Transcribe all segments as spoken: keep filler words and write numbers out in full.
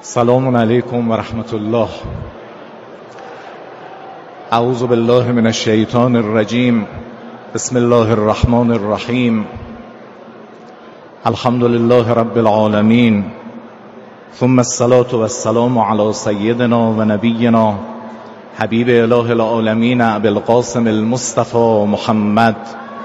سلام علیکم و رحمت الله. اعوذ بالله من الشیطان الرجیم. بسم الله الرحمن الرحیم. الحمد لله رب العالمین، ثم الصلاة والسلام علی سیدنا و نبینا حبیب اله العالمین ابی القاسم المصطفى محمد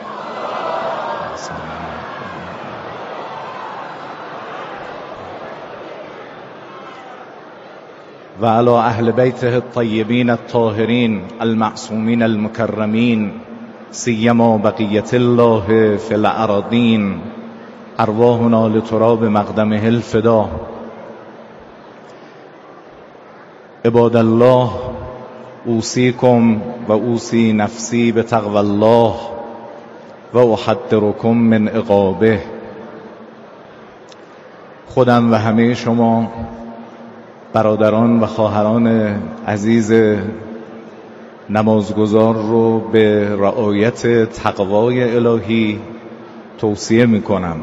و علی اهل بیته الطیبین الطاهرین المعصومین المکرمین، سیما بقیة الله فی الارضین، ارواحنا لتراب مقدمه الفدا. عباد الله، اوصیکم و اوصی نفسی بتقوی الله و احذرکم من عقابه. خودم و همه شما برادران و خواهران عزیز نمازگزار رو به رعایت تقوای الهی توصیه می کنم.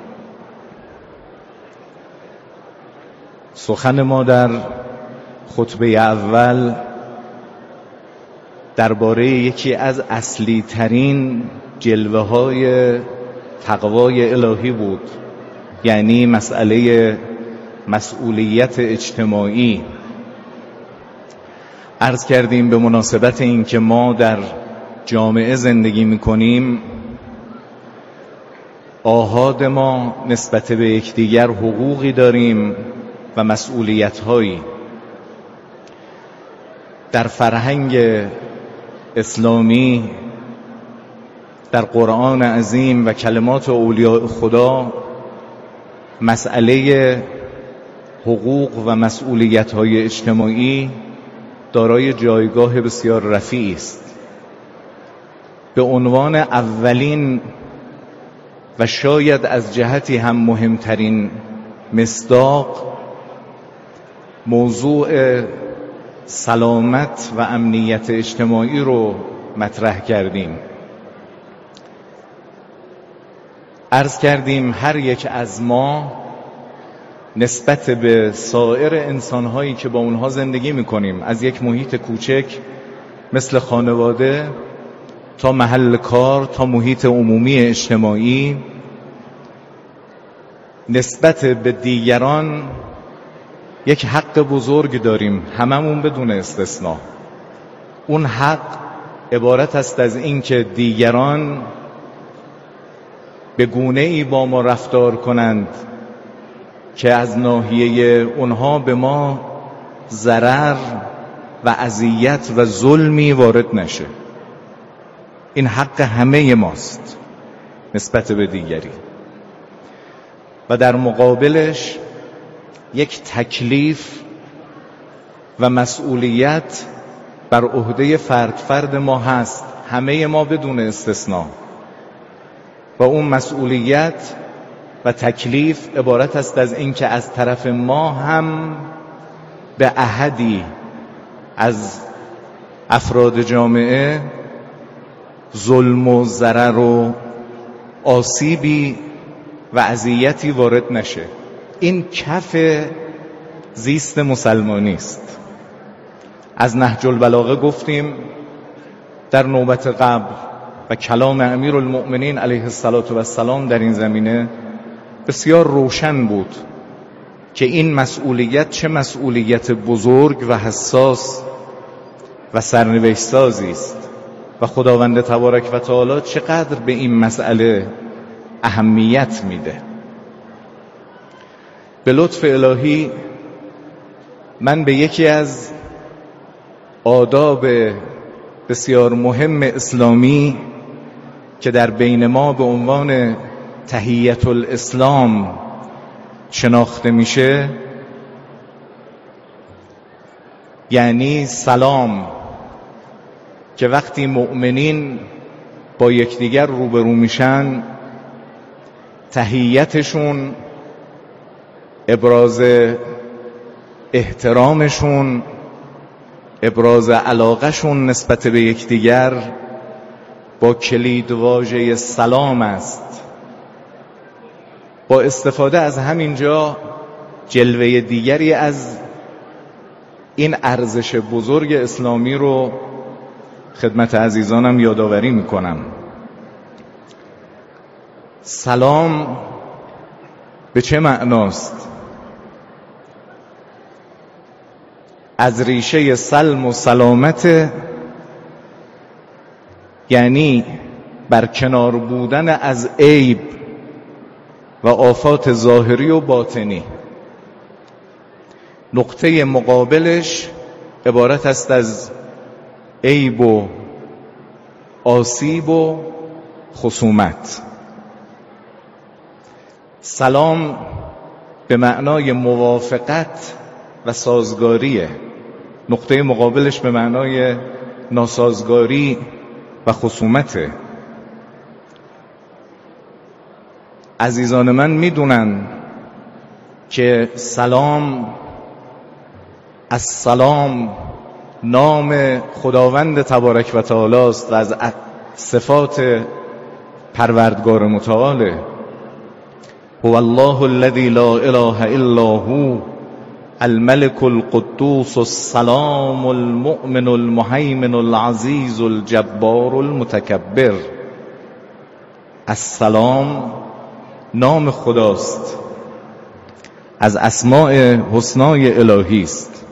سخن ما در خطبه اول درباره یکی از اصلی ترین جلوه های تقوای الهی بود، یعنی مسئله مسئولیت اجتماعی. عرض کردیم به مناسبت این که ما در جامعه زندگی میکنیم، آحاد ما نسبت به یکدیگر حقوقی داریم و مسئولیت‌هایی. در فرهنگ اسلامی، در قرآن عظیم و کلمات اولیاء خدا، مسئله حقوق و مسئولیت‌های اجتماعی دارای جایگاه بسیار رفیعی است. به عنوان اولین و شاید از جهتی هم مهمترین مصداق، موضوع سلامت و امنیت اجتماعی رو مطرح کردیم. عرض کردیم هر یک از ما نسبت به سایر انسان‌هایی که با اونها زندگی می‌کنیم، از یک محیط کوچک مثل خانواده تا محل کار تا محیط عمومی اجتماعی، نسبت به دیگران یک حق بزرگ داریم، هممون بدون استثناء. اون حق عبارت است از این که دیگران به گونه‌ای با ما رفتار کنند که از ناحیه اونها به ما ضرر و اذیت و ظلمی وارد نشه. این حق همه ماست نسبت به دیگری. و در مقابلش یک تکلیف و مسئولیت بر عهده فرد فرد ما هست، همه ما بدون استثناء. و اون مسئولیت و تکلیف عبارت است از این که از طرف ما هم به احدی از افراد جامعه ظلم و ضرر و آسیبی و اذیتی وارد نشه. این کف زیست مسلمانی است. از نهج البلاغه گفتیم در نوبت قبل و کلام امیرالمؤمنین علیه السلام در این زمینه بسیار روشن بود که این مسئولیت چه مسئولیت بزرگ و حساس و سرنوشت سازی است و خداوند تبارک و تعالی چقدر به این مسئله اهمیت میده. به لطف الهی من به یکی از آداب بسیار مهم اسلامی که در بین ما به عنوان تحیت الاسلام شناخته میشه، یعنی سلام، که وقتی مؤمنین با یکدیگر روبرو میشن تحیتشون، ابراز احترامشون، ابراز علاقهشون نسبت به یکدیگر با کلید واژه سلام است. با استفاده از همینجا جلوه دیگری از این ارزش بزرگ اسلامی رو خدمت عزیزانم یادآوری میکنم. سلام به چه معناست؟ از ریشه سلم و سلامت، یعنی برکنار بودن از عیب و آفات ظاهری و باطنی. نقطه مقابلش عبارت است از عیب و آسیب و خصومت. سلام به معنای موافقت و سازگاریه، نقطه مقابلش به معنای ناسازگاری و خصومته. عزیزان من میدونن که سلام، السلام نام خداوند تبارک و تعالی است و از صفات پروردگار متعاله. هو الله الذی لا اله الا هو الملك القدوس السلام المؤمن المهيمن العزيز الجبار المتكبر. السلام نام خداست، از اسماء حسنای الهی است.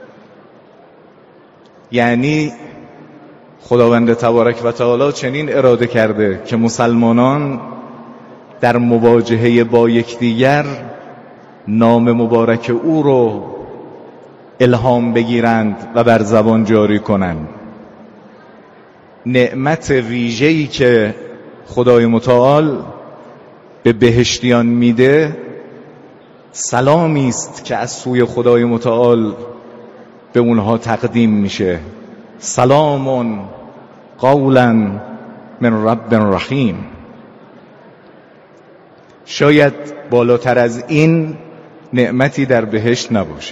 یعنی خداوند تبارک و تعالی چنین اراده کرده که مسلمانان در مواجهه با یکدیگر نام مبارک او رو الهام بگیرند و بر زبان جاری کنند. نعمت ویژه‌ای که خدای متعال به بهشتیان میده سلامی است که از سوی خدای متعال به اونها تقدیم میشه. سلام قولا من رب رحیم. شاید بالاتر از این نعمتی در بهشت نباشه.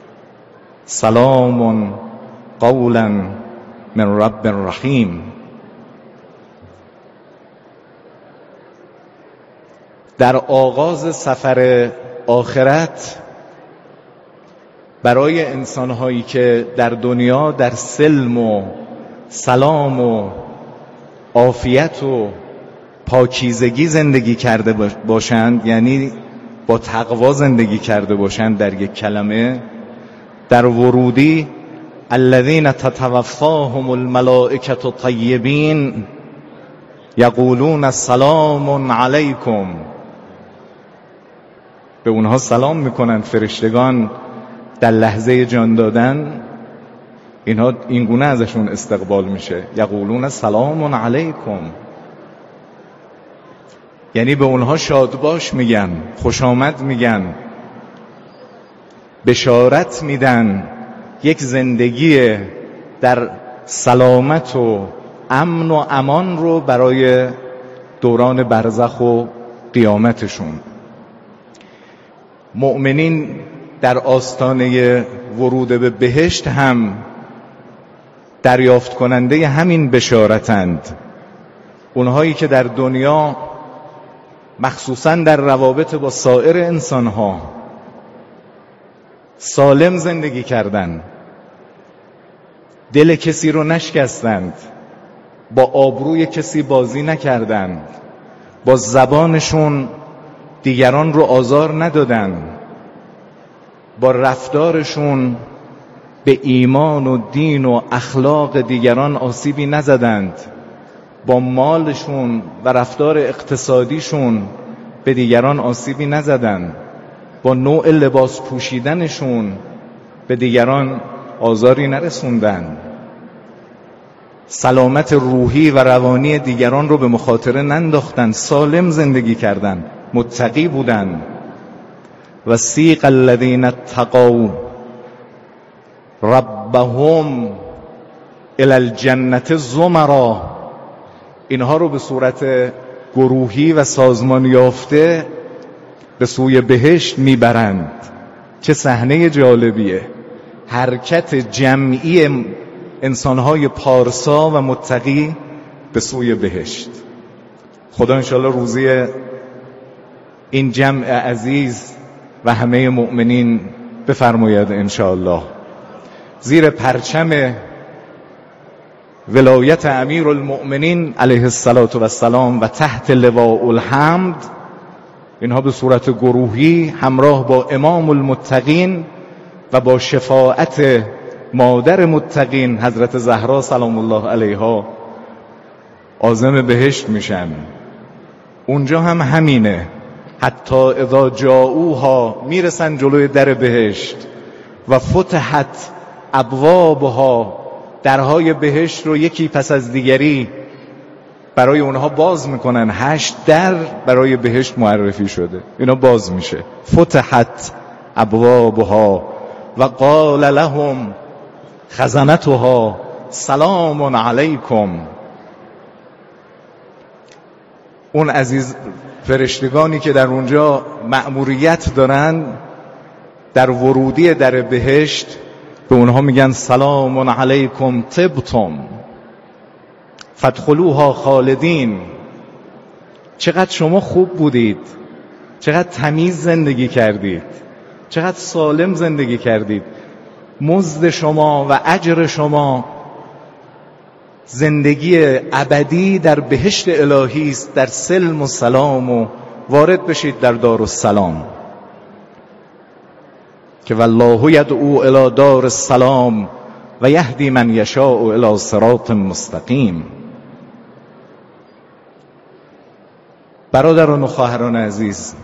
سلام قولا من رب رحیم. در آغاز سفر آخرت برای انسانهایی که در دنیا در سلم و سلام و عافیت و پاکیزگی زندگی کرده باشند، یعنی با تقوا زندگی کرده باشند، در یک کلمه در ورودی الذین تتوفاهم الملائکة طیبین یقولون سلام علیکم، به اونها سلام میکنند فرشتگان در لحظه جان دادن. اینها اینگونه ازشون استقبال میشه، یقولون سلام علیکم، یعنی به اونها شادباش میگن، خوش آمد میگن، بشارت میدن یک زندگی در سلامت و امن و امان رو برای دوران برزخ و قیامتشون. مؤمنین در آستانه ورود به بهشت هم دریافت کننده همین بشارتند. اونهایی که در دنیا مخصوصاً در روابط با سایر انسانها سالم زندگی کردند، دل کسی رو نشکستند، با آبروی کسی بازی نکردند، با زبانشون دیگران رو آزار ندادند، با رفتارشون به ایمان و دین و اخلاق دیگران آسیبی نزدند، با مالشون و رفتار اقتصادیشون به دیگران آسیبی نزدند، با نوع لباس پوشیدنشون به دیگران آزاری نرسوندند، سلامت روحی و روانی دیگران رو به مخاطره ننداختند، سالم زندگی کردند، متقی بودند. و سیق الذین اتقوا ربهم الی الجنة زمرا، اینها رو به صورت گروهی و سازمان یافته به سوی بهشت میبرند. چه صحنه جالبیه، حرکت جمعی انسانهای پارسا و متقی به سوی بهشت. خدا انشاءالله روزی این جمع عزیز و همه مؤمنین بفرماید انشاءالله. زیر پرچم ولایت امیر المؤمنین علیه الصلاة و السلام و تحت لواء الحمد، اینها به صورت گروهی همراه با امام المتقین و با شفاعت مادر متقین حضرت زهرا سلام الله علیها عازم بهشت میشن. اونجا هم همینه، حتی اذا جاؤوها، میرسن جلوی در بهشت و فتحت ابوابها، درهای بهشت رو یکی پس از دیگری برای اونها باز میکنن. هشت در برای بهشت معرفی شده، اینا باز میشه. فتحت ابوابها و قال لهم خزنتها سلام علیکم. اون عزیز فرشتگانی که در اونجا مأموریت دارن در ورودی در بهشت، به اونها میگن سلام علیکم طبتم فادخلوها خالدین. چقدر شما خوب بودید، چقدر تمیز زندگی کردید، چقدر سالم زندگی کردید. مزد شما و اجر شما زندگی ابدی در بهشت الهی است، در سلم و سلام، و وارد بشید در دارالسلام که والله یدعو الی دار السلام و یهدی من یشاء الی صراط مستقیم. برادران و خواهران عزیز،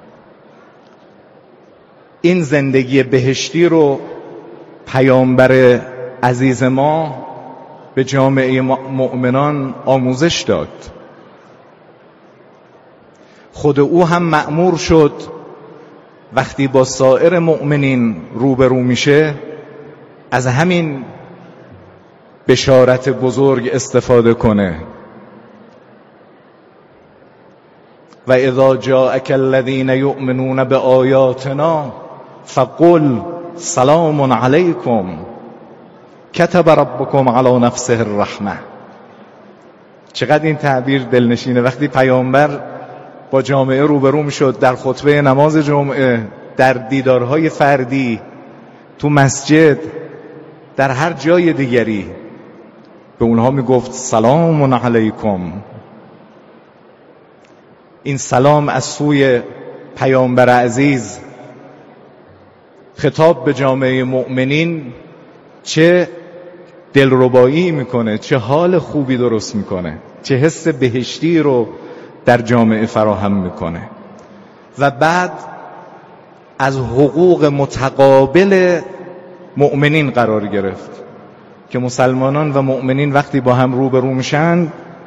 این زندگی بهشتی رو پیامبر عزیز ما به جامعه مؤمنان آموزش داد. خود او هم مأمور شد وقتی با سایر مؤمنین روبرو میشه از همین بشارت بزرگ استفاده کنه. و اذا جاءک الذین یؤمنون بآیاتنا فقل سلام علیکم کتب ربکم علی نفسه الرحمه. چقدر این تعبیر دلنشینه. وقتی پیامبر با جامعه روبرو میشد در خطبه نماز جمعه، در دیدارهای فردی، تو مسجد، در هر جای دیگری، به اونها میگفت سلام علیکم. این سلام از سوی پیامبر عزیز خطاب به جامعه مؤمنین چه دلربایی میکنه، چه حال خوبی درست میکنه، چه حس بهشتی رو در جامعه فراهم میکنه. و بعد از حقوق متقابل مؤمنین قرار گرفت که مسلمانان و مؤمنین وقتی با هم روبرو میشن،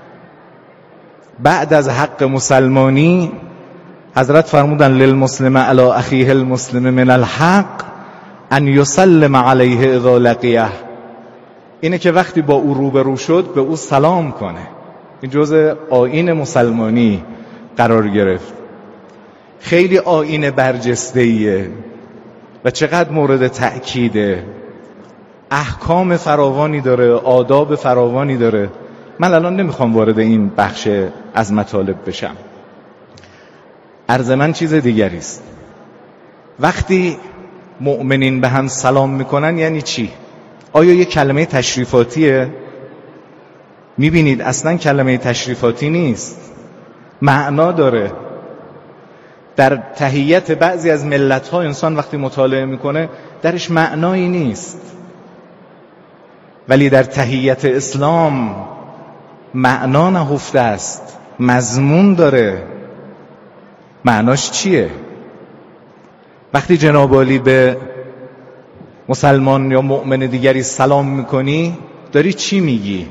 بعد از حق مسلمانی حضرت فرمودن للمسلم علی اخیه المسلم من الحق ان یسلم علیه اذا لقیه. اینه که وقتی با او روبرو شد به او سلام کنه. این جزء آیین مسلمانی قرار گرفت. خیلی آیین برجسته‌ایه و چقدر مورد تأکیده. احکام فراوانی داره، آداب فراوانی داره. من الان نمیخوام وارد این بخش از مطالب بشم. عرض من چیز دیگری است. وقتی مؤمنین به هم سلام میکنن یعنی چی؟ آیا یه کلمه تشریفاتیه؟ میبینید اصلا کلمه تشریفاتی نیست، معنا داره. در تحیت بعضی از ملت‌ها انسان وقتی مطالعه میکنه درش معنایی نیست، ولی در تحیت اسلام معنا نهفته است، مضمون داره. معناش چیه؟ وقتی جناب عالی به مسلمان یا مؤمن دیگری سلام میکنی داری چی میگی؟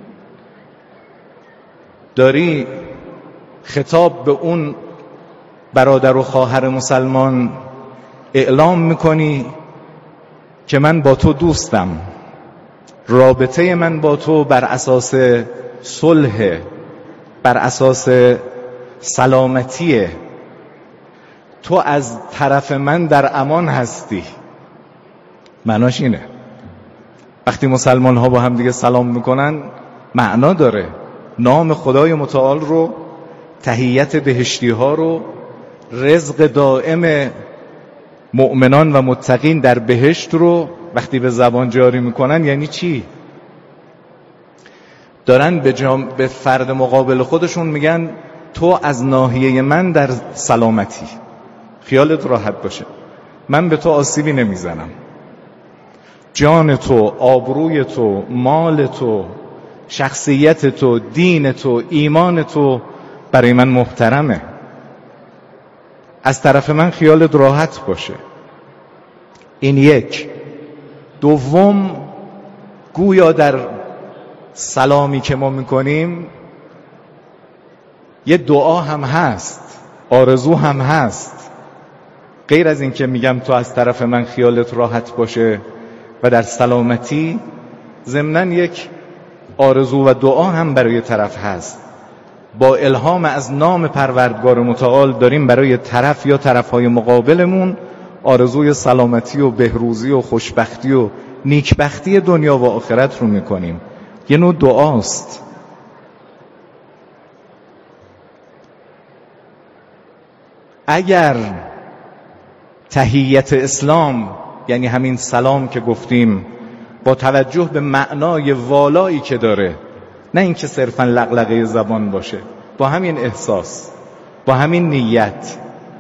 داری خطاب به اون برادر و خواهر مسلمان اعلام میکنی که من با تو دوستم، رابطه من با تو بر اساس صلح، بر اساس سلامتیه، تو از طرف من در امان هستی. معناش اینه. وقتی مسلمان ها با هم دیگه سلام میکنن معنا داره. نام خدای متعال رو، تحیت بهشتی ها رو، رزق دائم مؤمنان و متقین در بهشت رو وقتی به زبان جاری میکنن یعنی چی؟ دارن به, جام... به فرد مقابل خودشون میگن تو از ناحیه من در سلامتی، خیالت راحت باشه، من به تو آسیبی نمیزنم، جان تو، آبروی تو، مال تو، شخصیت تو، دین تو، ایمان تو برای من محترمه، از طرف من خیالت راحت باشه. این یک. دوم، گویا در سلامی که ما میکنیم یه دعا هم هست، آرزو هم هست، غیر از این که میگم تو از طرف من خیالت راحت باشه و در سلامتی، ضمناً یک آرزو و دعا هم برای طرف هست. با الهام از نام پروردگار متعال داریم برای طرف یا طرفهای مقابلمون آرزوی سلامتی و بهروزی و خوشبختی و نیکبختی دنیا و آخرت رو میکنیم. یه نوع دعاست. اگر تحیت اسلام، یعنی همین سلام که گفتیم، با توجه به معنای والایی که داره، نه اینکه صرفا لغلقه زبان باشه، با همین احساس، با همین نیت،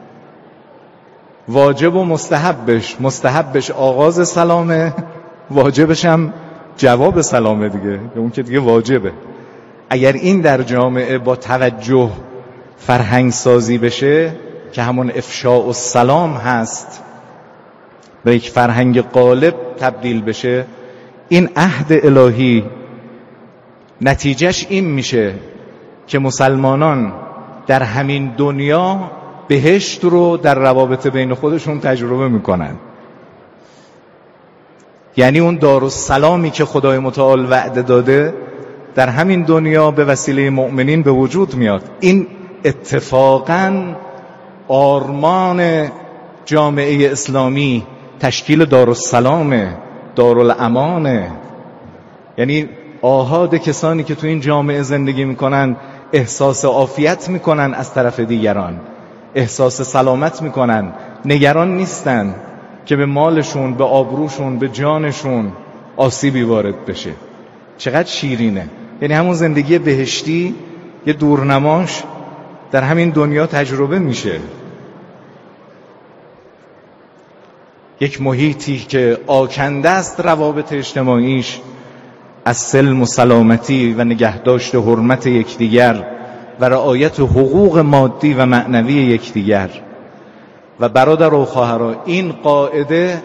واجب و مستحبش، مستحبش آغاز سلامه، واجبش هم جواب سلامه دیگه، اون که دیگه واجبه. اگر این در جامعه با توجه فرهنگ سازی بشه که همون افشاء السلام هست، به یک فرهنگ غالب تبدیل بشه، این عهد الهی نتیجهش این میشه که مسلمانان در همین دنیا بهشت رو در روابط بین خودشون تجربه میکنن. یعنی اون دارالسلامی که خدای متعال وعده داده در همین دنیا به وسیله مؤمنین به وجود میاد. این اتفاقاً آرمان جامعه اسلامی تشکیل دارالسلامه، دارالامانه. یعنی آحاد کسانی که تو این جامعه زندگی میکنن احساس عافیت میکنن از طرف دیگران، احساس سلامت میکنن، نگران نیستن که به مالشون، به آبروشون، به جانشون آسیبی وارد بشه. چقدر شیرینه. یعنی همون زندگی بهشتی یه دورنماش در همین دنیا تجربه میشه. یک محیطی که آکنده است روابط اجتماعیش از سلم و سلامتی و نگهداشت حرمت یکدیگر و رعایت حقوق مادی و معنوی یکدیگر. و برادر و خواهران، این قاعده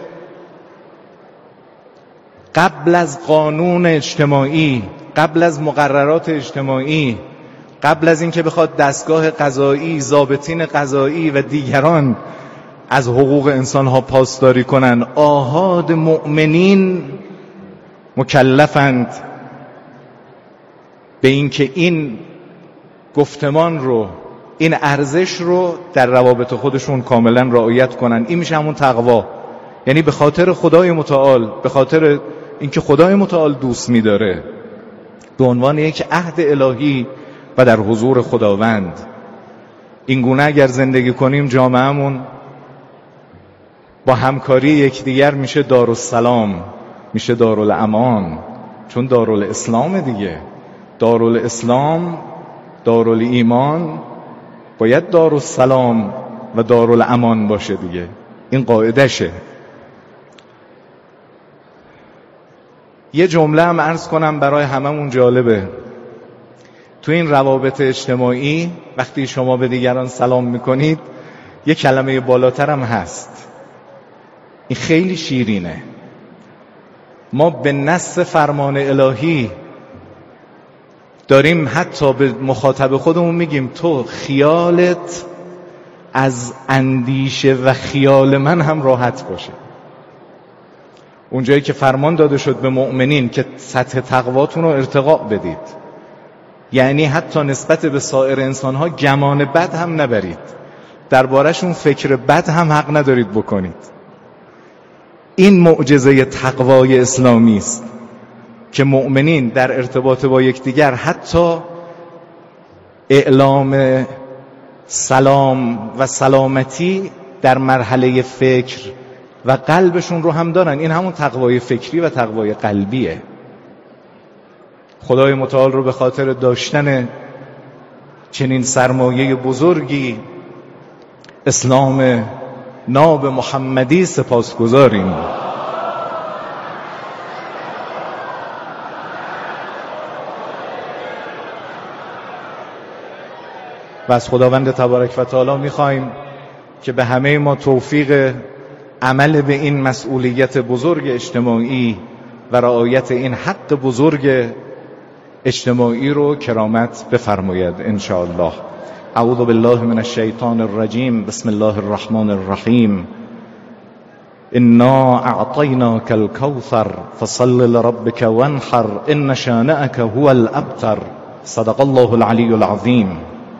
قبل از قانون اجتماعی، قبل از مقررات اجتماعی، قبل از اینکه بخواد دستگاه قضایی، ضابطین قضایی و دیگران از حقوق انسانها پاسداری کنن، آحاد مؤمنین مکلفند به اینکه این گفتمان رو، این ارزش رو در روابط خودشون کاملا رعایت کنن. این میشه همون تقوا. یعنی به خاطر خدای متعال، به خاطر اینکه خدای متعال دوست می‌داره، به عنوان یک عهد الهی و در حضور خداوند این گونه اگر زندگی کنیم، جامعهمون با همکاری یکدیگر میشه دارالسلام، میشه دارالامان. چون دارالاسلام دیگه، دارالاسلام، دارالایمان باید دارالسلام و دارالامان باشه دیگه. این قاعدشه. یه جمله هم عرض کنم برای هممون جالبه. تو این روابط اجتماعی وقتی شما به دیگران سلام میکنید یه کلمه بالاتر هم هست. این خیلی شیرینه. ما به نص فرمان الهی داریم حتی به مخاطب خودمون میگیم تو خیالت از اندیشه و خیال من هم راحت باشه. اونجایی که فرمان داده شد به مؤمنین که سطح تقواتون رو ارتقا بدید، یعنی حتی نسبت به سایر انسانها گمان بد هم نبرید، درباره‌شون فکر بد هم حق ندارید بکنید. این معجزه تقوای اسلامی است که مؤمنین در ارتباط با یکدیگر حتی اعلام سلام و سلامتی در مرحله فکر و قلبشون رو هم دارن. این همون تقوای فکری و تقوای قلبیه. خدای متعال رو به خاطر داشتن چنین سرمایه بزرگی، اسلام ناب محمدی، سپاسگزاریم. و از خداوند تبارک و تعالی میخوایم که به همه ما توفیق عمل به این مسئولیت بزرگ اجتماعی و رعایت این حق بزرگ اجتماعی رو کرامت بفرماید ان شاء الله. اعوذ بالله من الشیطان الرجیم. بسم الله الرحمن الرحیم. انا اعطیناک الکوثر فصل لربک وانحر ان شانئک هو الابتر. صدق الله العلی العظیم.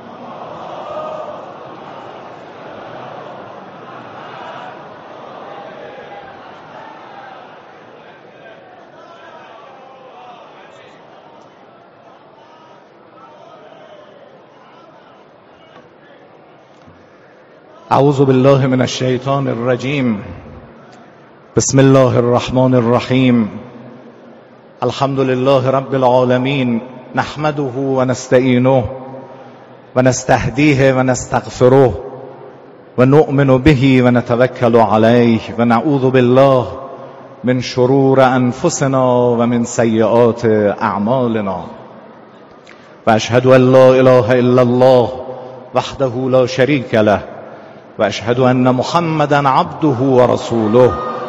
اعوذ بالله من الشیطان الرجیم. بسم الله الرحمن الرحیم. الحمد لله رب العالمین. نحمده و نستعینه و نستهدیه و نستغفره و نؤمن به و نتوکل علیه و نعوذ بالله من شرور انفسنا و من سیئات اعمالنا و اشهد ان لا اله الا الله وحده لا شریک له و اشهد ان محمدا عبده و رسوله.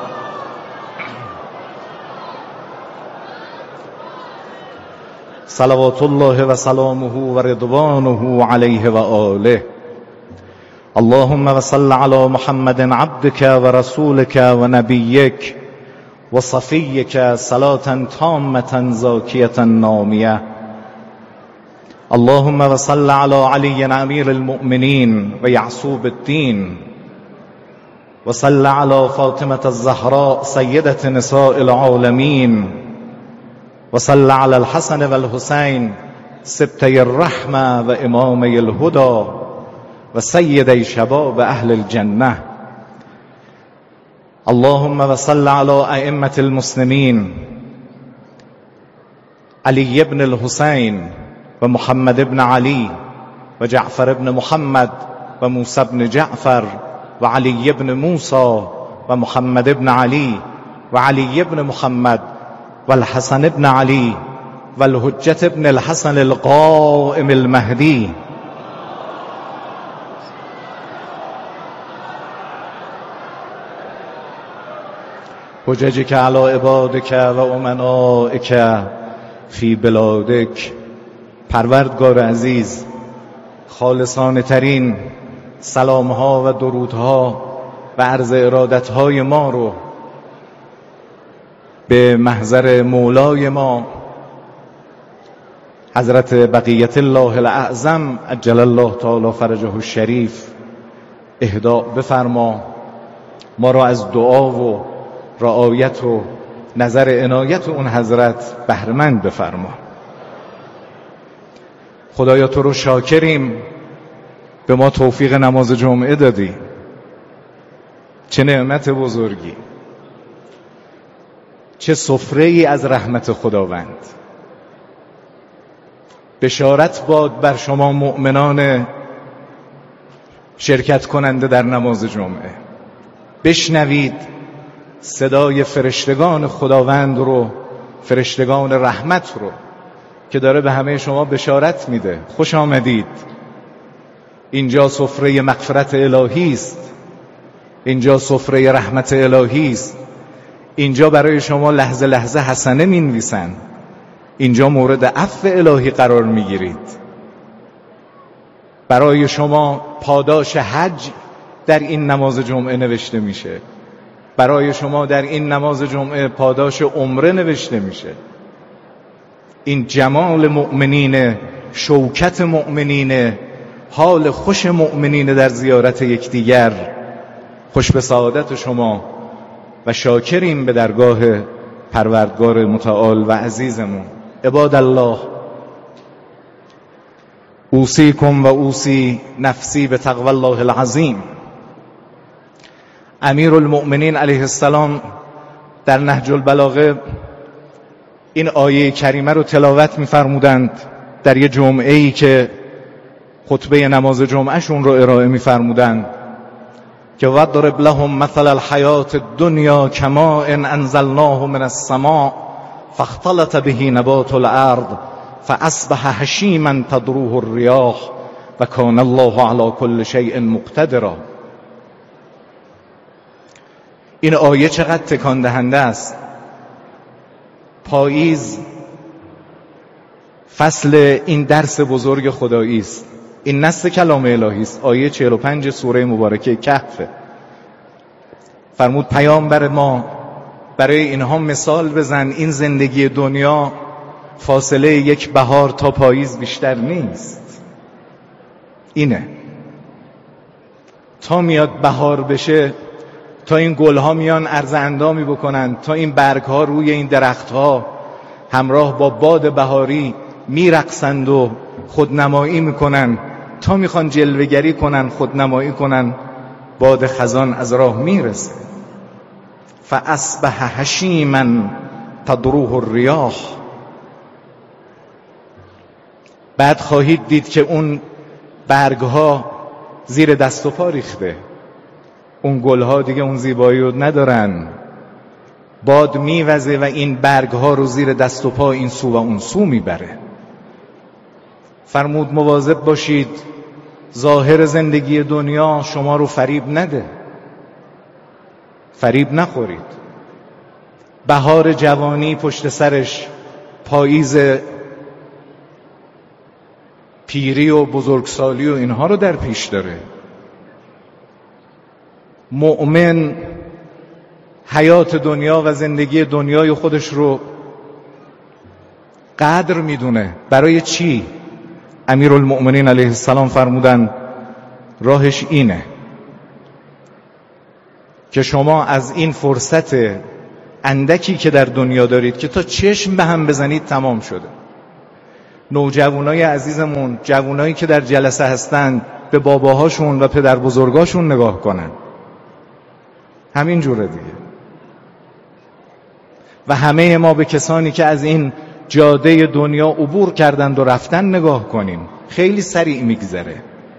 صلوات الله و سلامه و رضوانه علیه و آله. اللهم و صل علی محمد عبدك و رسولك و نبیک و صفیک صلاة تامة زاکیة نامیة. اللهم و صل علی علی امیر المؤمنین و یعصوب الدین و صل علی فاطمة الزهراء سیدة نساء العالمین و صل علی الحسن و الحسین سبطی الرحمة و امامی الهدى و سیدی شباب اهل الجنه. اللهم و صل علی ائمة المسلمین علی ابن الحسین و محمد ابن علی و جعفر ابن محمد و موسی ابن جعفر و علی ابن موسی و محمد ابن علی و علی ابن محمد و الحسن ابن علی و الحجة ابن الحسن القائم المهدی. حججك علی عبادك و امنائك فی بلادک. پروردگار عزیز، خالصانه ترین سلام ها و درودها و عرض ارادت های ما رو به محضر مولای ما حضرت بقیت الله الاعظم عجل الله تعالی فرجه الشریف اهدا بفرما. ما را از دعا و رعایت و نظر عنایت اون حضرت بهره‌مند بفرما. خدایا تو رو شاکریم، به ما توفیق نماز جمعه دادی. چه نعمت بزرگی، چه سفره ای از رحمت خداوند. بشارت باد بر شما مؤمنان شرکت کننده در نماز جمعه. بشنوید صدای فرشتگان خداوند رو، فرشتگان رحمت رو که داره به همه شما بشارت میده. خوش آمدید، اینجا سفره مغفرت الهی است، اینجا سفره رحمت الهی است، اینجا برای شما لحظه لحظه حسنه مینویسن، اینجا مورد عفو الهی قرار میگیرید. برای شما پاداش حج در این نماز جمعه نوشته میشه، برای شما در این نماز جمعه پاداش عمره نوشته میشه. این جمال مؤمنین، شوکت مؤمنین، حال خوش مؤمنین در زیارت یکدیگر. خوش به سعادت شما و شاکریم به درگاه پروردگار متعال و عزیزمون. عباد الله، اوصیکم و اوصی نفسی به تقوی الله العظیم. امیرالمؤمنین علیه السلام در نهج البلاغه این آیه کریمه رو تلاوت می‌فرمودند در یه جمعه‌ای که خطبه نماز جمعهشون رو ارائه می‌فرمودند که وضرب لهم مثل الحیات الدنیا کماء انزلناه من السماء فاختلط به نبات الارض فاصبح هشیما تذروه الریاح و کان الله علی کل شیء مقتدرا. این آیه چقدر تکان دهنده است. پاییز فصل این درس بزرگ خدایی است. این نص کلام الهی است. آیه چهل و پنج سوره مبارکه کهف. فرمود پیامبر ما برای اینها مثال بزن، این زندگی دنیا فاصله یک بهار تا پاییز بیشتر نیست. اینه تا میاد بهار بشه، تا این گلها میان عرض اندامی بکنن، تا این برگها روی این درختها همراه با باد بهاری میرقصند و خودنمایی میکنن، تا میخوان جلوه‌گری کنن، خودنمایی کنن، باد خزان از راه میرسه. فاصبح هشیما تذروه الریاح. بعد خواهید دید که اون برگها زیر دست و پا ریخته، اون گلها دیگه اون زیبایی رو ندارن، باد میوزه و این برگها رو زیر دست و پا این سو و اون سو میبره. فرمود مواظب باشید ظاهر زندگی دنیا شما رو فریب نده، فریب نخورید. بهار جوانی پشت سرش پاییز پیری و بزرگسالی و اینها رو در پیش داره. مؤمن حیات دنیا و زندگی دنیای خودش رو قدر میدونه. برای چی؟ امیرالمؤمنین علیه السلام فرمودن راهش اینه که شما از این فرصت اندکی که در دنیا دارید که تا چشم به هم بزنید تمام شده. نوجوانای عزیزمون، جوانایی که در جلسه هستند، به باباهاشون و پدر بزرگاشون نگاه کنن. همین جوره دیگه. و همه ما به کسانی که از این جاده دنیا عبور کردند و رفتن نگاه کنیم. خیلی سریع میگذره.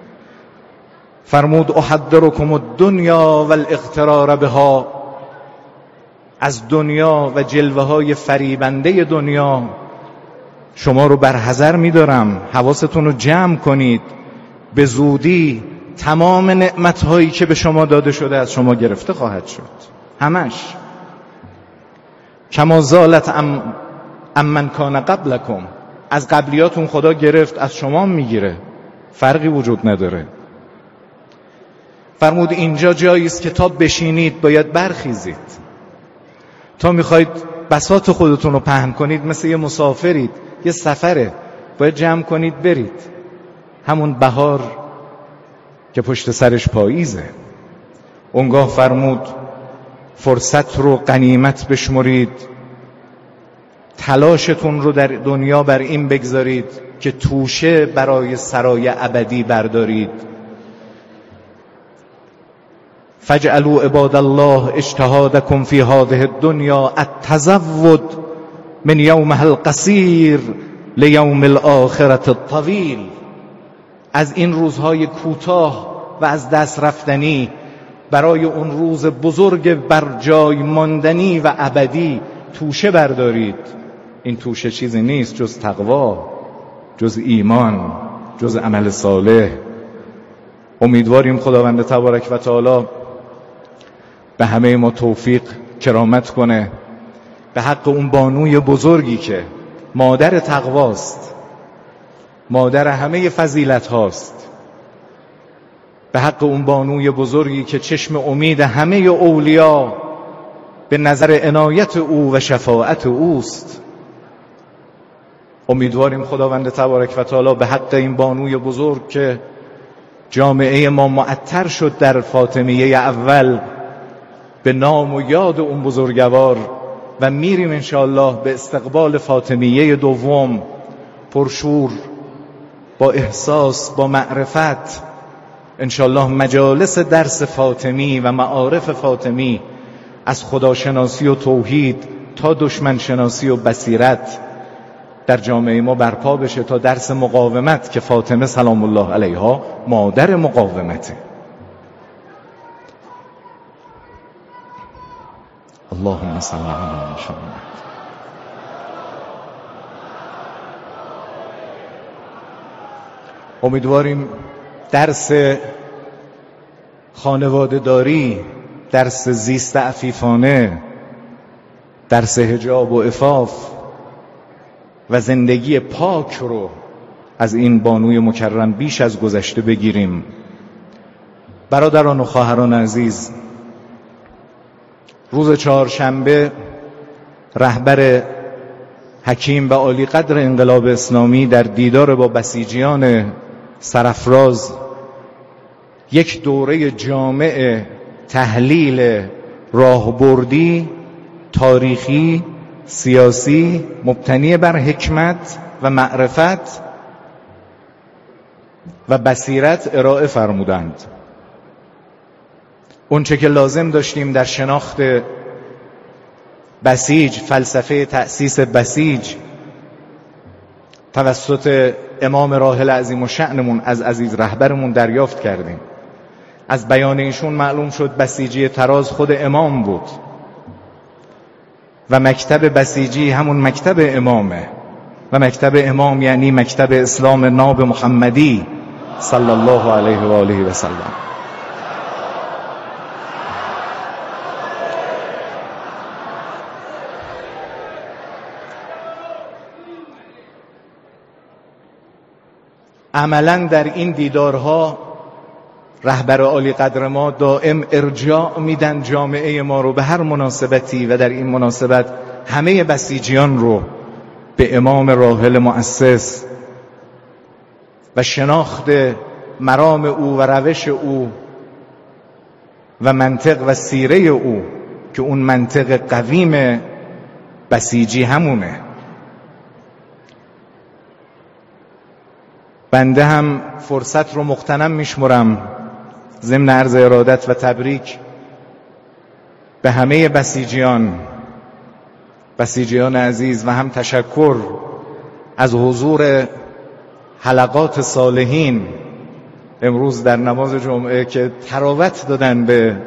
فرمود احذرکم الدنیا والاغترار بها. از دنیا و جلوه های فریبنده دنیا شما رو برحذر می‌دارم. حواستون رو جمع کنید. به زودی تمام نعمت‌هایی که به شما داده شده از شما گرفته خواهد شد، همش. کما زالت ام امن کان قبلکم. از قبلیاتون خدا گرفت، از شما میگیره، فرقی وجود نداره. فرمود اینجا جایی است که تا بشینید باید برخیزید. تا میخواید بساط خودتون رو پهن کنید مثل یه مسافرید، یه سفره، باید جمع کنید برید. همون بهار که پشت سرش پاییزه. اونگاه فرمود فرصت رو غنیمت بشمرید، تلاشتون رو در دنیا بر این بگذارید که توشه برای سرای ابدی بردارید. فجعلوا عباد الله اجتهادکم فی هذه الدنیا التزود من یومها القصیر لیوم الآخرة الطویل. از این روزهای کوتاه و از دست رفتنی برای اون روز بزرگ بر جای ماندنی و ابدی توشه بردارید. این توشه چیزی نیست جز تقوا، جز ایمان، جز عمل صالح. امیدواریم خداوند تبارک و تعالی به همه ما توفیق کرامت کنه، به حق اون بانوی بزرگی که مادر تقواست، مادر همه فضیلت هاست، به حق اون بانوی بزرگی که چشم امید همه اولیا به نظر عنایت او و شفاعت اوست. امیدواریم خداوند تبارک و تعالی به حق این بانوی بزرگ که جامعه ما معطر شد در فاطمیه اول به نام و یاد اون بزرگوار و میریم انشاءالله به استقبال فاطمیه دوم پرشور، با احساس، با معرفت، انشالله مجالس درس فاطمی و معارف فاطمی از خداشناسی و توحید تا دشمن شناسی و بصیرت در جامعه ما برپا بشه، تا درس مقاومت که فاطمه سلام الله علیها مادر مقاومته. اللهم صل علی محمد. امیدواریم درس خانواده داری، درس زیست عفیفانه، درس حجاب و عفاف و زندگی پاک رو از این بانوی مکرم بیش از گذشته بگیریم. برادران و خواهران عزیز، روز چهارشنبه رهبر حکیم و عالی قدر انقلاب اسلامی در دیدار با بسیجیان سرافراز یک دوره جامع تحلیل راهبردی تاریخی سیاسی مبتنی بر حکمت و معرفت و بصیرت ارائه فرمودند. اونچه که لازم داشتیم در شناخت بسیج، فلسفه تأسیس بسیج توسط امام راحل عظیم الشأنمون از عزیز رهبرمون دریافت کردیم. از بیان ایشون معلوم شد بسیجی طراز خود امام بود و مکتب بسیجی همون مکتب امامه و مکتب امام یعنی مکتب اسلام ناب محمدی صلی الله علیه و آله و سلم. عملاً در این دیدارها رهبر عالی قدر ما دائم ارجاع میدن جامعه ما رو به هر مناسبتی و در این مناسبت همه بسیجیان رو به امام راحل مؤسس و شناخت مرام او و روش او و منطق و سیره او که اون منطق قویم بسیجی همونه. بنده هم فرصت رو مغتنم میشمرم ضمن عرض ارادت و تبریک به همه بسیجیان بسیجیان عزیز و هم تشکر از حضور حلقات صالحین امروز در نماز جمعه که تراوت دادن به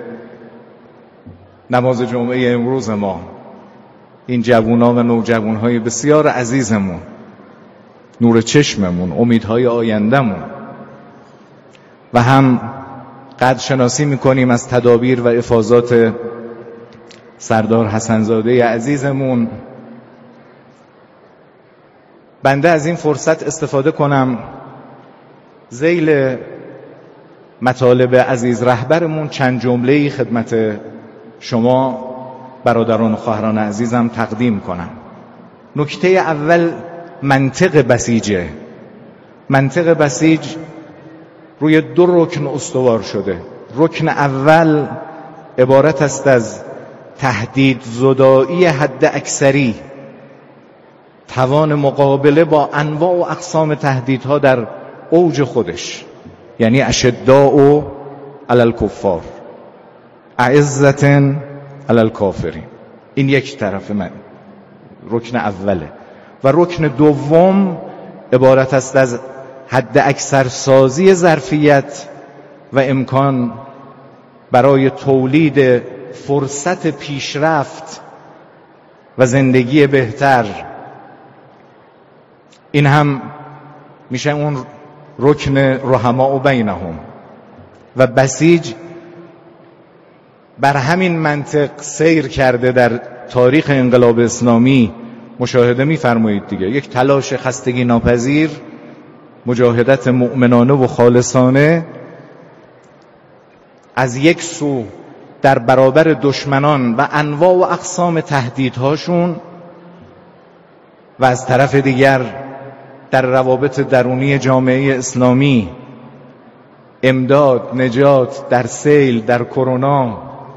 نماز جمعه امروز ما. این جوانان و نوجوانهای بسیار عزیزمون، نور چشممون، امیدهای آیندمون، و هم قدر شناسی میکنیم از تدابیر و افاضات سردار حسنزاده عزیزمون. بنده از این فرصت استفاده کنم ذیل مطالب عزیز رهبرمون چند جمله‌ای خدمت شما برادران و خواهران عزیزم تقدیم کنم. نکته اول منطق بسیجه. منطق بسیج روی دو رکن استوار شده. رکن اول عبارت است از تهدید زدایی حد اکثری، توان مقابله با انواع و اقسام تهدیدها در اوج خودش، یعنی اشداء علی الکفار اعزة علی الکافرین. این یک طرف من رکن اوله. و رکن دوم عبارت است از حد اکثر سازی ظرفیت و امکان برای تولید فرصت پیشرفت و زندگی بهتر. این هم میشه اون رکن رحماء بینهم. و بسیج بر همین منطق سیر کرده در تاریخ انقلاب اسلامی. مشاهده می‌فرمایید دیگه، یک تلاش خستگی ناپذیر، مجاهدت مؤمنانه و خالصانه، از یک سو در برابر دشمنان و انواع و اقسام تهدیدهاشون و از طرف دیگر در روابط درونی جامعه اسلامی امداد، نجات در سیل، در کرونا،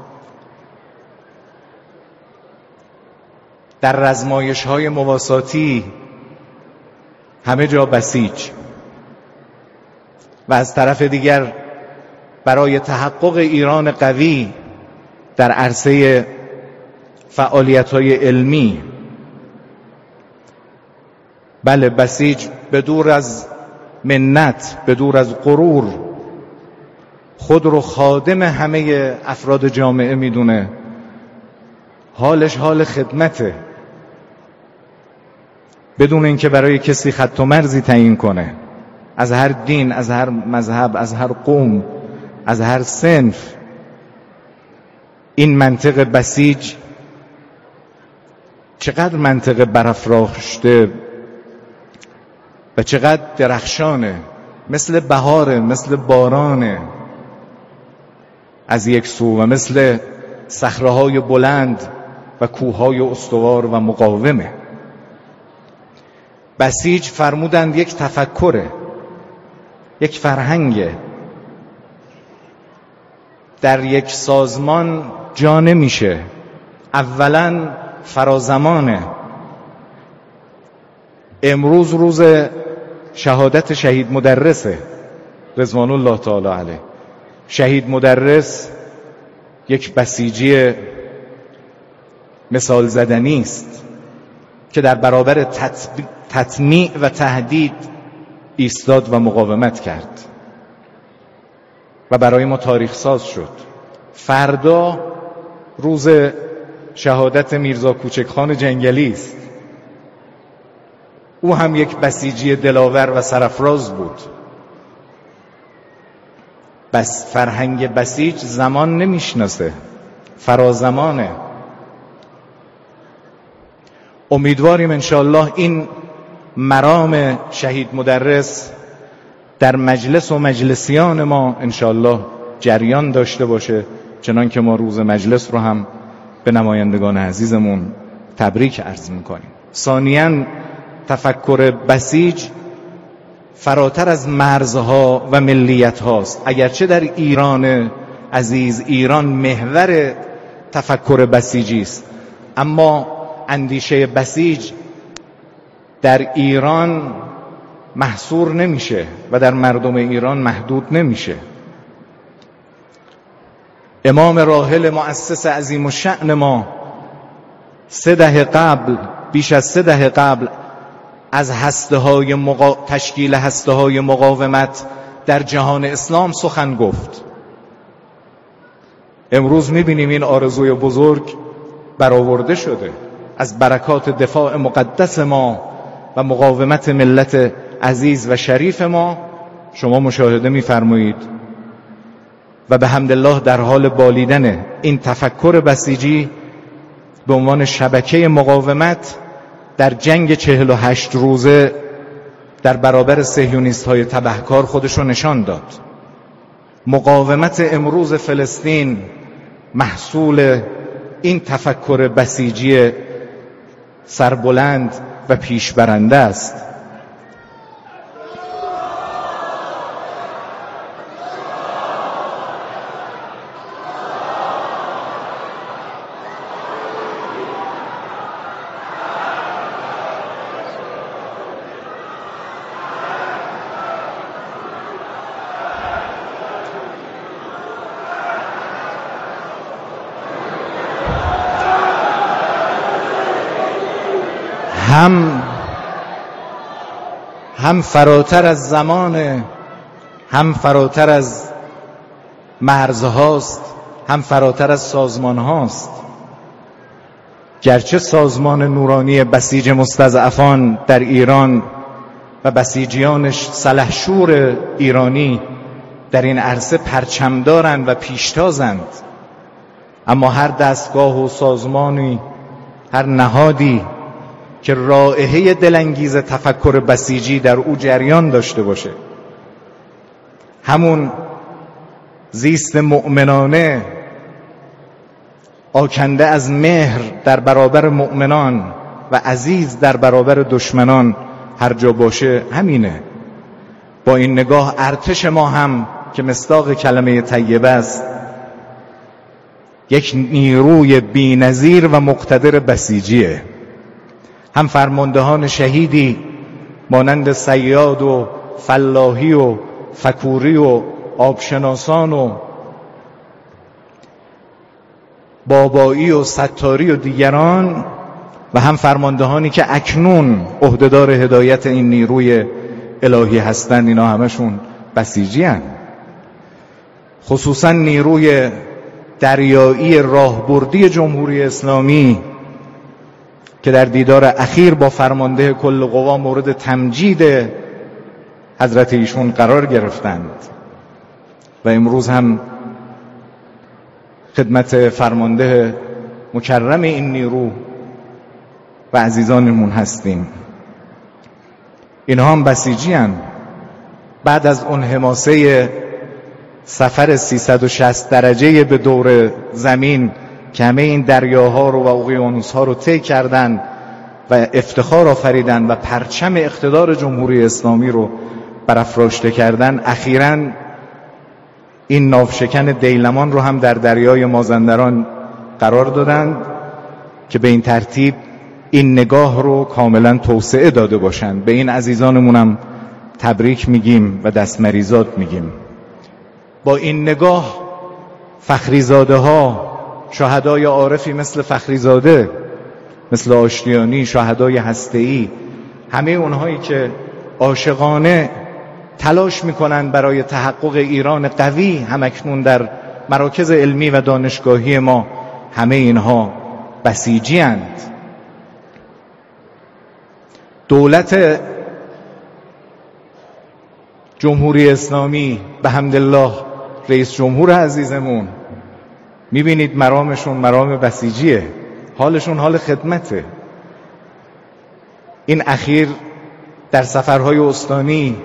در رزمایش‌های مواساتی، همه جا بسیج. و از طرف دیگر برای تحقق ایران قوی در عرصه فعالیت‌های علمی. بله، بسیج به دور از منت، به دور از غرور، خود رو خادم همه افراد جامعه میدونه. حالش حال خدمته، بدون اینکه برای کسی خط و مرزی تعیین کنه، از هر دین، از هر مذهب، از هر قوم، از هر صنف. این منطق بسیج چقدر منطق برافراشته و چقدر درخشانه، مثل بهاره، مثل بارانه از یک سو و مثل صخره‌های بلند و کوه‌های استوار و مقاومه. بسیج فرمودند یک تفکره، یک فرهنگه. در یک سازمان جا نمیشه، اولا فرازمانه. امروز روز شهادت شهید مدرسه رضوان الله تعالی علیه. شهید مدرس یک بسیجی مثال زدنی است که در برابر تطمیع و تهدید ایستاد و مقاومت کرد و برای ما تاریخ ساز شد. فردا روز شهادت میرزا کوچکخان جنگلی است. او هم یک بسیجی دلاور و سرافراز بود. بس فرهنگ بسیج زمان نمیشناسه، فرازمانه. امیدواریم انشاءالله این مرام شهید مدرس در مجلس و مجلسیان ما انشاءالله جریان داشته باشه، چنان که ما روز مجلس رو هم به نمایندگان عزیزمون تبریک عرض میکنیم. ثانیاً تفکر بسیج فراتر از مرزها و ملیت هاست. اگرچه در ایران عزیز، ایران محور تفکر بسیجی است، اما اندیشه بسیج در ایران محصور نمیشه و در مردم ایران محدود نمیشه. امام راحل مؤسس عظیم الشأن ما سه دهه قبل، بیش از سه دهه قبل، از هسته های مقا... تشکیل هسته های مقاومت در جهان اسلام سخن گفت. امروز میبینیم این آرزوی بزرگ برآورده شده. از برکات دفاع مقدس ما و مقاومت ملت عزیز و شریف ما شما مشاهده میفرمایید و به حمدالله در حال بالیدن این تفکر بسیجی به عنوان شبکه مقاومت در جنگ چهل و هشت روزه در برابر صهیونیست های تبهکار خودش رو نشان داد. مقاومت امروز فلسطین محصول این تفکر بسیجی سربلند و پیشبرنده است. هم هم فراتر از زمان، هم فراتر از مرزهاست، هم فراتر از سازمان هاست. گرچه سازمان نورانی بسیج مستضعفان در ایران و بسیجیانش سلحشور ایرانی در این عرصه پرچم دارند و پیشتازند، اما هر دستگاه و سازمانی، هر نهادی که رائحه دلانگیز تفکر بسیجی در او جریان داشته باشه، همون زیست مؤمنانه آکنده از مهر در برابر مؤمنان و عزیز در برابر دشمنان هر جا باشه، همینه. با این نگاه ارتش ما هم که مصداق کلمه طیبه است، یک نیروی بی‌نظیر و مقتدر بسیجیه. هم فرماندهان شهیدی مانند صیاد و فلاحی و فکوری و آبشناسان و بابایی و ستاری و دیگران و هم فرماندهانی که اکنون عهدهدار هدایت این نیروی الهی هستند، اینا همشون بسیجی هستند. خصوصا نیروی دریایی راهبردی جمهوری اسلامی که در دیدار اخیر با فرمانده کل قوا مورد تمجید حضرت ایشون قرار گرفتند و امروز هم خدمت فرمانده مکرم این نیرو و عزیزانمون هستیم. اینها هم بسیجی هستند. بعد از اون حماسه سفر سیصد و شصت درجه به دور زمین که همه این دریاها رو و اقیانوس‌ها رو طی کردند و افتخار آفریدند و پرچم اقتدار جمهوری اسلامی رو برافراشته کردند، اخیراً این ناوشکن دیلمان رو هم در دریای مازندران قرار دادند که به این ترتیب این نگاه رو کاملا توسعه داده باشند. به این عزیزانمونم تبریک میگیم و دستمریزات میگیم. با این نگاه فخریزاده ها، شهدای عارفی مثل فخریزاده، مثل آشتیانی، شهدای هسته‌ای، همه اونهایی که عاشقانه تلاش میکنند برای تحقق ایران قوی همکنون در مراکز علمی و دانشگاهی ما، همه اینها بسیجی اند. دولت جمهوری اسلامی به حمدالله رئیس جمهور عزیزمون، میبینید مرامشون مرام بسیجیه، حالشون حال خدمته. این اخیر در سفرهای استانی،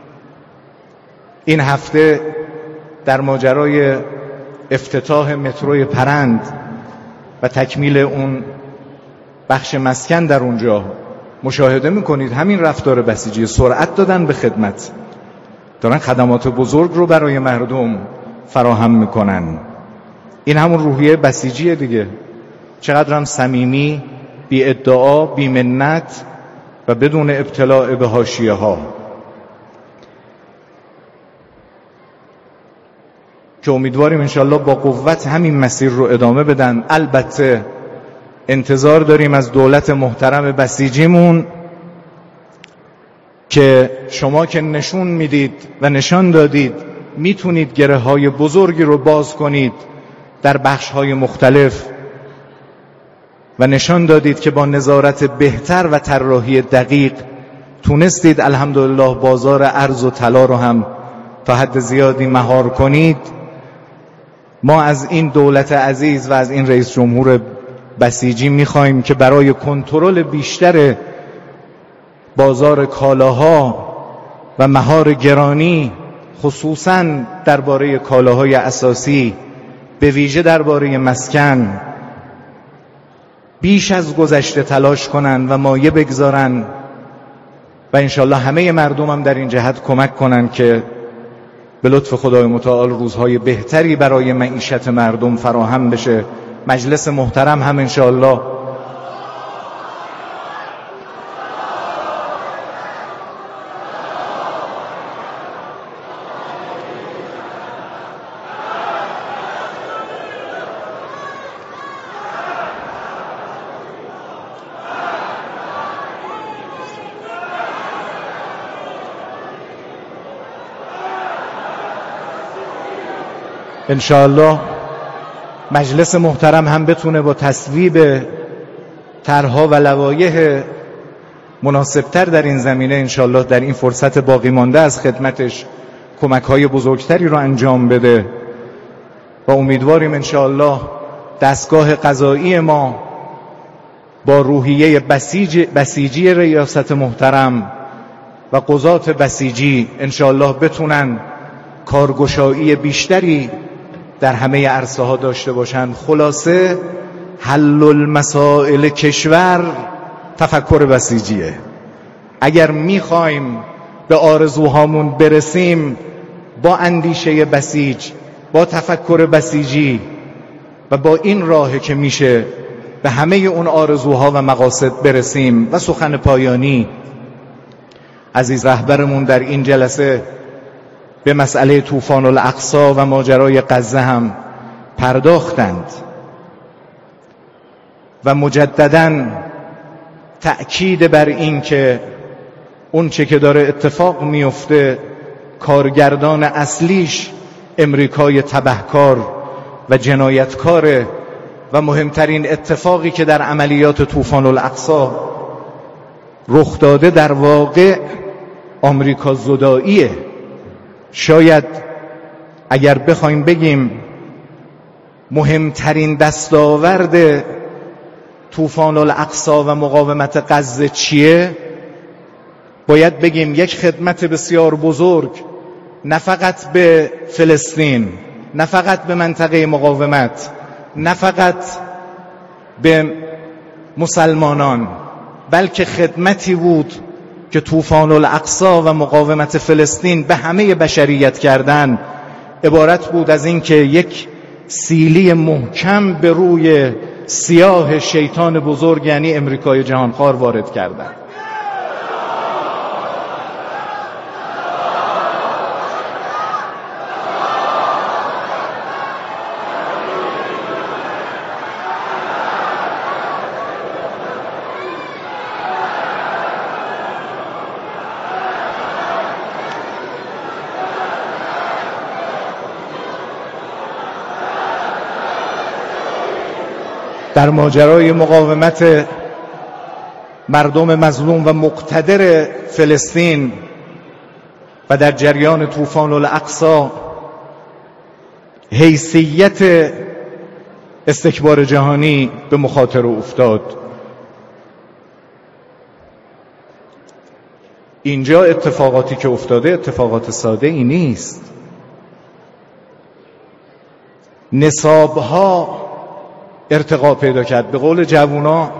این هفته در ماجرای افتتاح متروی پرند و تکمیل اون بخش مسکن در اونجا مشاهده میکنید همین رفتار بسیجی، سرعت دادن به خدمت، دارن خدمات بزرگ رو برای مردم فراهم میکنن. این همون روحیه بسیجیه دیگه. چقدر هم صمیمی، بی ادعا، بی منت و بدون ابتلاع به حاشیه ها، که امیدواریم انشالله با قوت همین مسیر رو ادامه بدن. البته انتظار داریم از دولت محترم بسیجیمون که شما که نشون میدید و نشان دادید میتونید گره های بزرگی رو باز کنید در بخش های مختلف و نشان دادید که با نظارت بهتر و طراحی دقیق تونستید الحمدلله بازار ارز و طلا رو هم تا حد زیادی مهار کنید. ما از این دولت عزیز و از این رئیس جمهور بسیجی میخوایم که برای کنترل بیشتر بازار کالاها و مهار گرانی، خصوصاً درباره کالاهای اساسی، به ویژه درباره مسکن، بیش از گذشته تلاش کنن و مایه بگذارن و انشالله همه مردم هم در این جهت کمک کنن که به لطف خدای متعال روزهای بهتری برای معیشت مردم فراهم بشه. مجلس محترم هم انشالله انشاءالله مجلس محترم هم بتونه با تصویب طرح‌ها و لوایح مناسبتر در این زمینه انشاءالله در این فرصت باقی مانده از خدمتش کمک‌های بزرگتری رو انجام بده و امیدواریم انشاءالله دستگاه قضایی ما با روحیه بسیج بسیجی ریاست محترم و قضات بسیجی انشاءالله بتونن کارگشایی بیشتری در همه عرصه ها داشته باشند. خلاصه حل المسائل کشور تفکر بسیجیه. اگر میخوایم به آرزوهامون برسیم، با اندیشه بسیج، با تفکر بسیجی و با این راه که میشه به همه اون آرزوها و مقاصد برسیم. و سخن پایانی عزیز رهبرمون در این جلسه به مسئله طوفان الاقصی و ماجرای غزه هم پرداختند و مجدداً تأکید بر این که اون چه که داره اتفاق میفته کارگردان اصلیش امریکای تبهکار و جنایتکاره و مهمترین اتفاقی که در عملیات طوفان الاقصی رخ داده در واقع آمریکا زداییه. شاید اگر بخوایم بگیم مهمترین دستاورد طوفان الاقصی و مقاومت غزه چیه، باید بگیم یک خدمت بسیار بزرگ نه فقط به فلسطین، نه فقط به منطقه مقاومت، نه فقط به مسلمانان، بلکه خدمتی بود که طوفان الاقصی و مقاومت فلسطین به همه بشریت کردن. عبارت بود از این که یک سیلی محکم به روی سیاه شیطان بزرگ یعنی امریکای جهانخوار وارد کردن. در ماجرای مقاومت مردم مظلوم و مقتدر فلسطین و در جریان طوفان الاقصی حیثیت استکبار جهانی به مخاطره افتاد. اینجا اتفاقاتی که افتاده اتفاقات ساده ای نیست. نصابها ارتقا پیدا کرد، به قول جوونا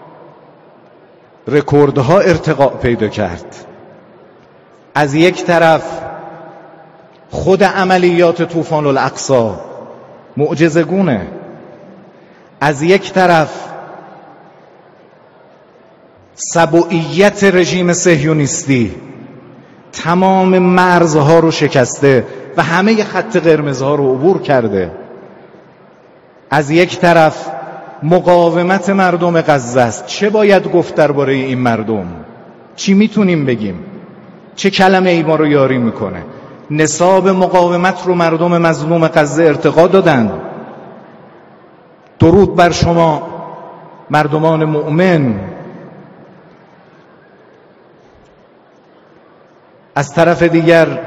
رکوردها ارتقا پیدا کرد. از یک طرف خود عملیات طوفان الاقصی معجزه‌گونه، از یک طرف سبوعیت رژیم صهیونیستی تمام مرزها رو شکسته و همه خط قرمزها رو عبور کرده، از یک طرف مقاومت مردم غزه است. چه باید گفت درباره این مردم؟ چی میتونیم بگیم؟ چه کلمه ای ما رو یاری میکنه؟ نصاب مقاومت رو مردم مظلوم غزه ارتقا دادن. درود بر شما مردمان مؤمن. از طرف دیگر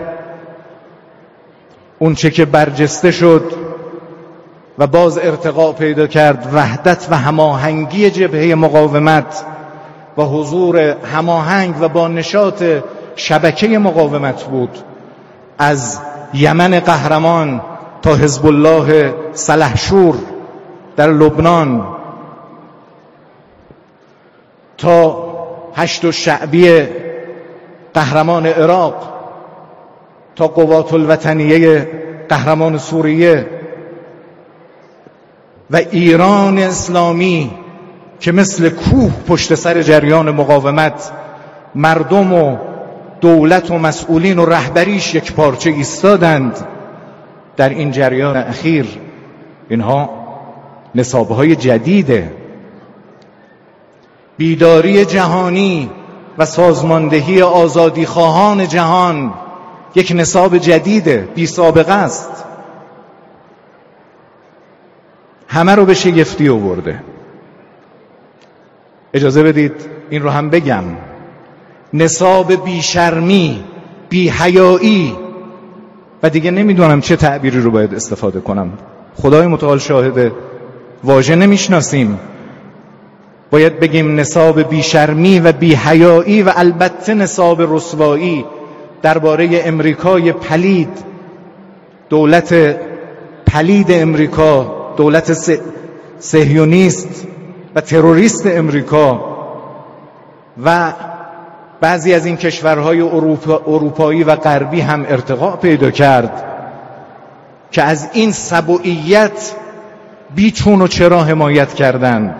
اون چه که برجسته شد و باز ارتقا پیدا کرد وحدت و هماهنگی جبهه مقاومت و حضور هماهنگ و با نشاط شبکه مقاومت بود، از یمن قهرمان تا حزب الله سلحشور در لبنان تا هشت الشعبی قهرمان عراق تا قوات الوطنیه قهرمان سوریه و ایران اسلامی که مثل کوه پشت سر جریان مقاومت مردم و دولت و مسئولین و رهبریش یک پارچه ایستادند در این جریان اخیر. اینها نصابهای جدیده. بیداری جهانی و سازماندهی آزادیخواهان جهان یک نصاب جدیده، بی سابقه است. همه رو به شگفتی آورده. اجازه بدید این رو هم بگم. نصاب بیشرمی، بیحیایی و دیگه نمیدونم چه تعبیری رو باید استفاده کنم. خدای متعال شاهده، واژه نمیشناسیم. باید بگیم نصاب بیشرمی و بیحیایی و البته نصاب رسوایی درباره امریکای پلید، دولت پلید امریکا، دولت صهیونیست و تروریست امریکا و بعضی از این کشورهای اروپا، اروپایی و غربی هم ارتقا پیدا کرد که از این سبوعیت بیچون و چرا حمایت کردند.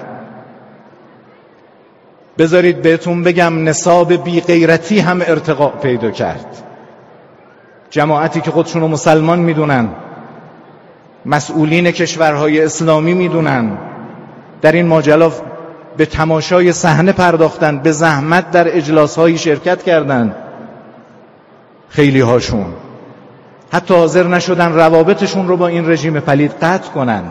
بذارید بهتون بگم نصاب بی غیرتی هم ارتقا پیدا کرد. جماعتی که خودشونو مسلمان میدونن، مسئولین کشورهای اسلامی میدونن، در این ماجرا به تماشای صحنه پرداختن، به زحمت در اجلاس‌هایی شرکت کردند. خیلی هاشون حتی حاضر نشدن روابطشون رو با این رژیم پلید قطع کنن.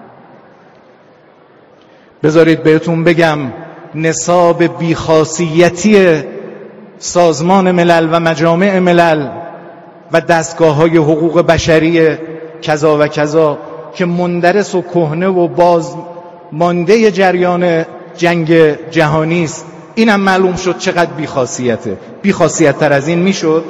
بذارید بهتون بگم نصاب بیخاصیتی سازمان ملل و مجامع ملل و دستگاه‌های حقوق بشری کذا و کذا که مندرس و کهنه و باز مانده جریان جنگ جهانی است، اینم معلوم شد چقدر بیخاصیته. بیخاصیت تر از این میشد؟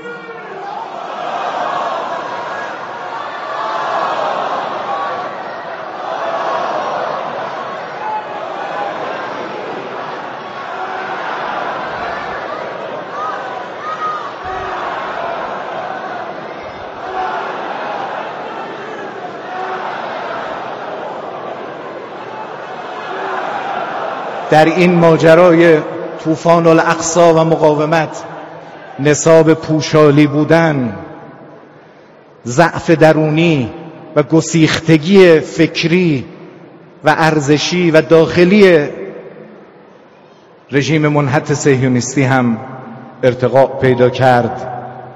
در این ماجرای طوفان الاقصی و مقاومت نصاب پوشالی بودن، ضعف درونی و گسیختگی فکری و ارزشی و داخلی رژیم منحط صهیونیستی هم ارتقا پیدا کرد.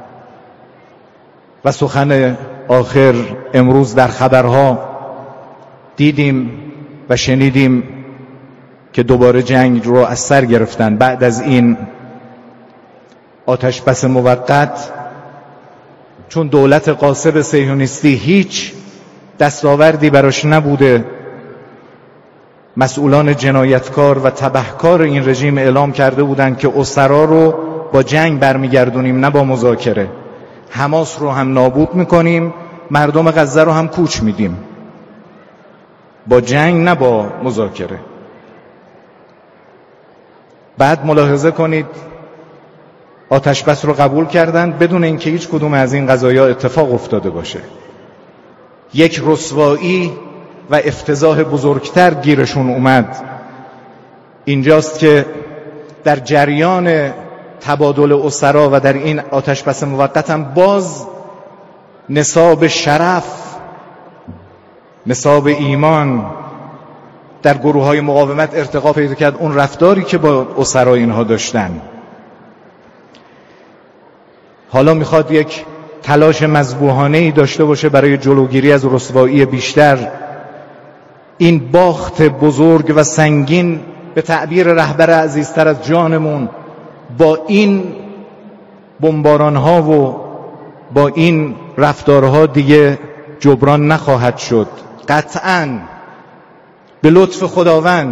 و سخن آخر امروز در خبرها دیدیم و شنیدیم که دوباره جنگ رو از سر گرفتن. بعد از این آتش بس موقت، چون دولت غاصب صهیونیستی هیچ دستاوردی براش نبوده، مسئولان جنایتکار و تبهکار این رژیم اعلام کرده بودند که اسرا رو با جنگ برمیگردونیم نه با مذاکره، حماس رو هم نابود میکنیم، مردم غزه رو هم کوچ میدیم، با جنگ نه با مذاکره. بعد ملاحظه کنید آتش بس رو قبول کردند بدون اینکه هیچ کدوم از این قضایا اتفاق افتاده باشه. یک رسوایی و افتضاح بزرگتر گیرشون اومد. اینجاست که در جریان تبادل اسرا و در این آتش بس موقت هم باز نصاب شرف، نصاب ایمان در گروه های مقاومت ارتقا پیدا کرد. اون رفتاری که با اسرا اینها داشتن حالا میخواد یک تلاش مذبوحانه‌ای داشته باشه برای جلوگیری از رسوایی بیشتر. این باخت بزرگ و سنگین به تعبیر رهبر عزیزتر از جانمون با این بمباران‌ها و با این رفتارها دیگه جبران نخواهد شد. قطعاً به لطف خداوند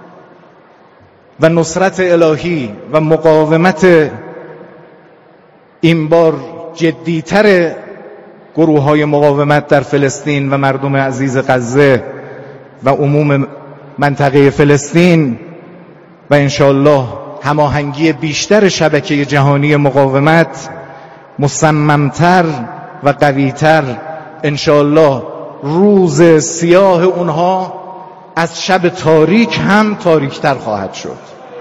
و نصرت الهی و مقاومت این بار جدیتر گروه های مقاومت در فلسطین و مردم عزیز غزه و عموم منطقه فلسطین و انشاءالله هماهنگی بیشتر شبکه جهانی مقاومت، مصممتر و قویتر، انشاءالله روز سیاه اونها از شب تاریک هم تاریکتر خواهد شد.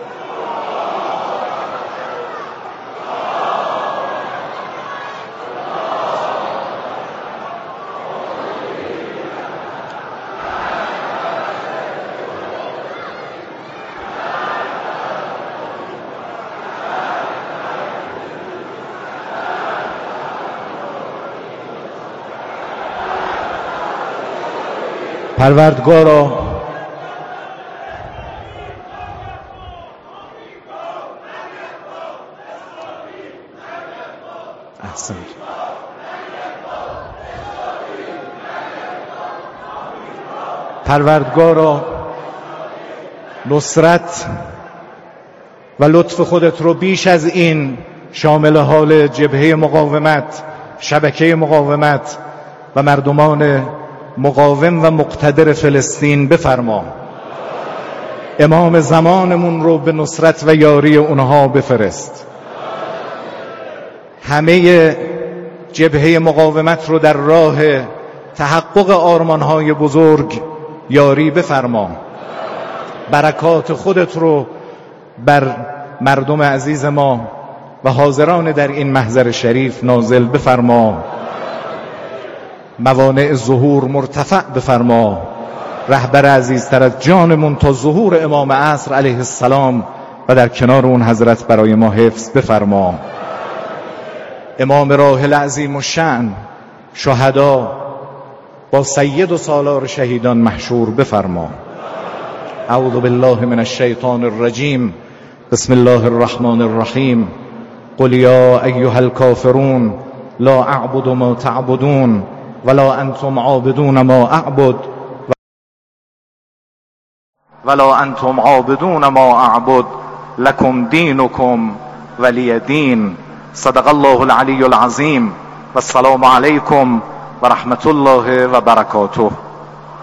پروردگارا احسنت پروردگارا نصرت و لطف خودت رو بیش از این شامل حال جبهه مقاومت، شبکه مقاومت و مردمان مقاوم و مقتدر فلسطین بفرما. امام زمانمون رو به نصرت و یاری اونها بفرست. همه جبهه مقاومت رو در راه تحقق آرمانهای بزرگ یاری بفرما. برکات خودت رو بر مردم عزیز ما و حاضران در این محضر شریف نازل بفرما، موانع ظهور مرتفع بفرما، رهبر عزیزتر از جانمون تا ظهور امام عصر علیه السلام و در کنار اون حضرت برای ما حفظ بفرما. امام راحل عظیم الشأن شهدا با سید و سالار شهیدان محشور بفرما. اعوذ بالله من الشیطان الرجیم. بسم الله الرحمن الرحیم. قل یا ایها الکافرون لا اعبد ما تعبدون ولا انتم عابدون ما اعبد ولا انتم عابدون ما اعبد لكم دینکم ولی دین. صدق الله العلی العظیم و السلام علیکم و رحمت الله و برکاته.